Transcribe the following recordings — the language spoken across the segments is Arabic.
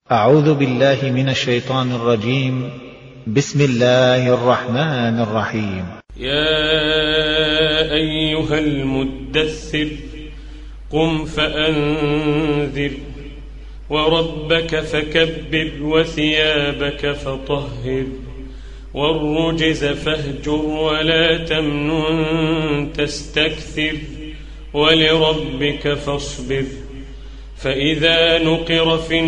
أعوذ بالله من الشيطان الرجيم. بسم الله الرحمن الرحيم. يا أيها المدثر قم فأنذر وربك فكبر وثيابك فطهر والرجز فاهجر ولا تمنن تستكثر ولربك فاصبر فإذا نقر في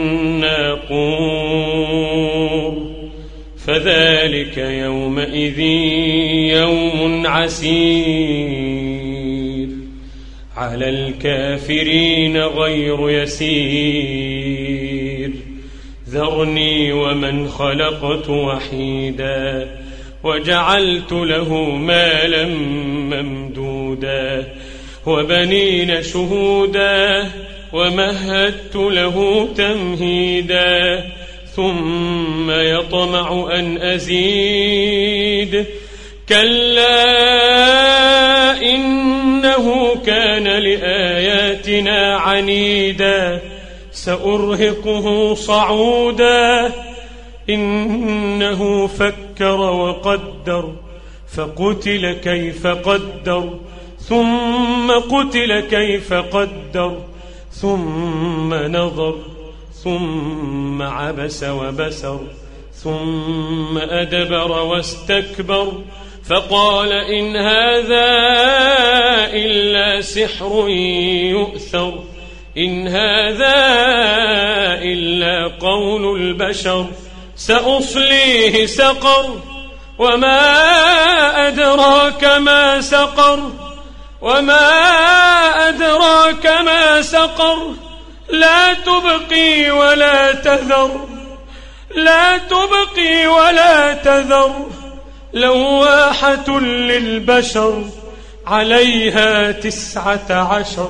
الناقور فذلك يومئذ يوم عسير على الكافرين غير يسير ذرني ومن خلقت وحيدا وجعلت له مالا ممدودا وبنين شهودا ومهدت له تمهيدا ثم يطمع أن أزيد كلا إنه كان لآياتنا عنيدا سأرهقه صعودا إنه فكر وقدر فقتل كيف قدر ثم قتل كيف قدر ثم نظر ثم عبس وبسر ثم أدبر واستكبر فقال إن هذا إلا سحر يؤثر إن هذا إلا قول البشر سأصليه سقر وما أدراك ما سقر وما أدراك ما سقر لا تبقي ولا تذر لا تبقي ولا تذر لواحة للبشر عليها 19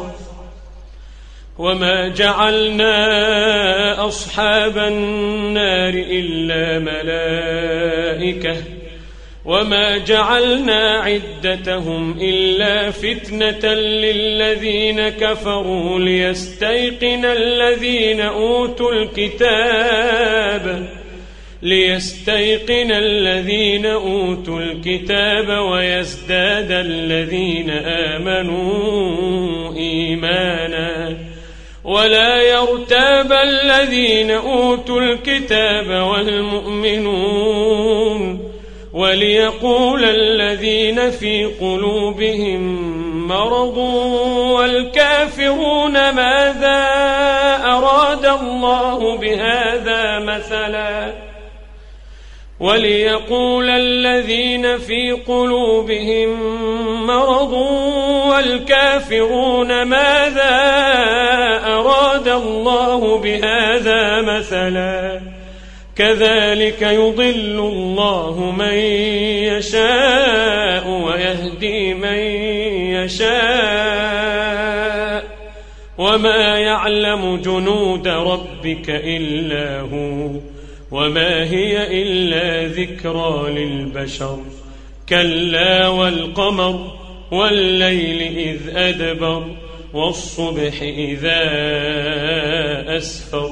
وما جعلنا أصحاب النار إلا ملائكة وما جعلنا عدتهم إلا فتنة للذين كفروا ليستيقن الذين أوتوا الكتاب ويزداد الذين آمنوا إيمانا ولا يرتاب الذين أوتوا الكتاب والمؤمنون وليقول الذين في قلوبهم مرض والكافرون ماذا أراد الله بهذا مثلا وليقول الذين في قلوبهم مرض والكافرون ماذا أراد الله بهذا مثلا كذلك يضل الله من يشاء ويهدي من يشاء وما يعلم جنود ربك إلا هو وما هي إلا ذكرى للبشر كلا والقمر والليل إذ أدبر والصبح إذا أسفر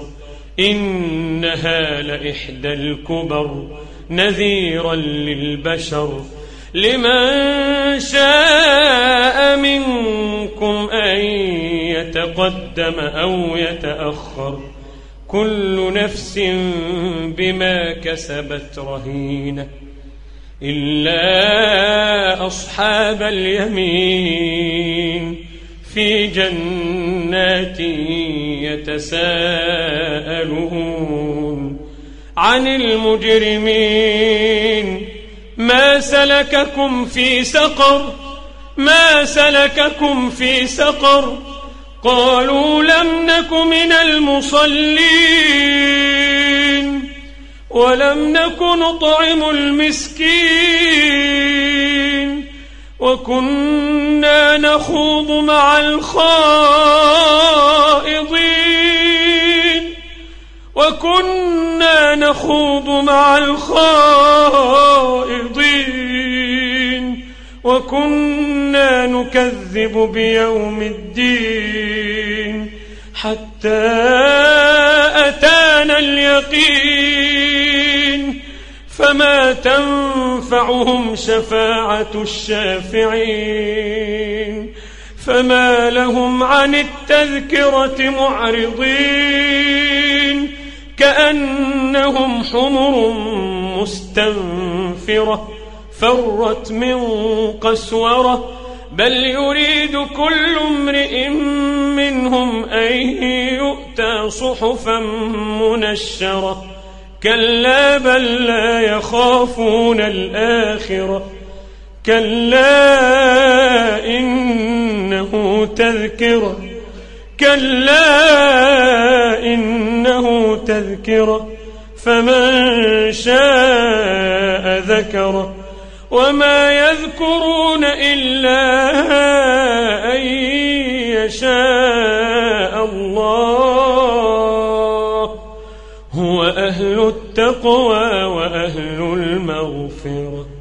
إنها لإحدى الكبر نذيرا للبشر لمن شاء منكم أن يتقدم أو يتأخر كل نفس بما كسبت رهينة إلا أصحاب اليمين في جنات يتساءلون عن المجرمين ما سلككم في سقر ما سلككم في سقر قالوا لم نك من المصلين ولم نك نطعم المسكين وكنا نخوض مع الخائضين وكنا نكذب بيوم الدين حتى أتانا للمتقين فما تنفعهم شفاعة الشافعين فما لهم عن التذكرة معرضين كأنهم حمر مستنفرة فرت من قسورة بل يريد كل امرئ منهم أن يؤتى صحفا منشرة كلا بل لا يخافون الآخرة كلا إنه تذكرة فمن شاء ذكره وما يذكرون إلا أن يشاء الله هو أهل التقوى وأهل المغفرة.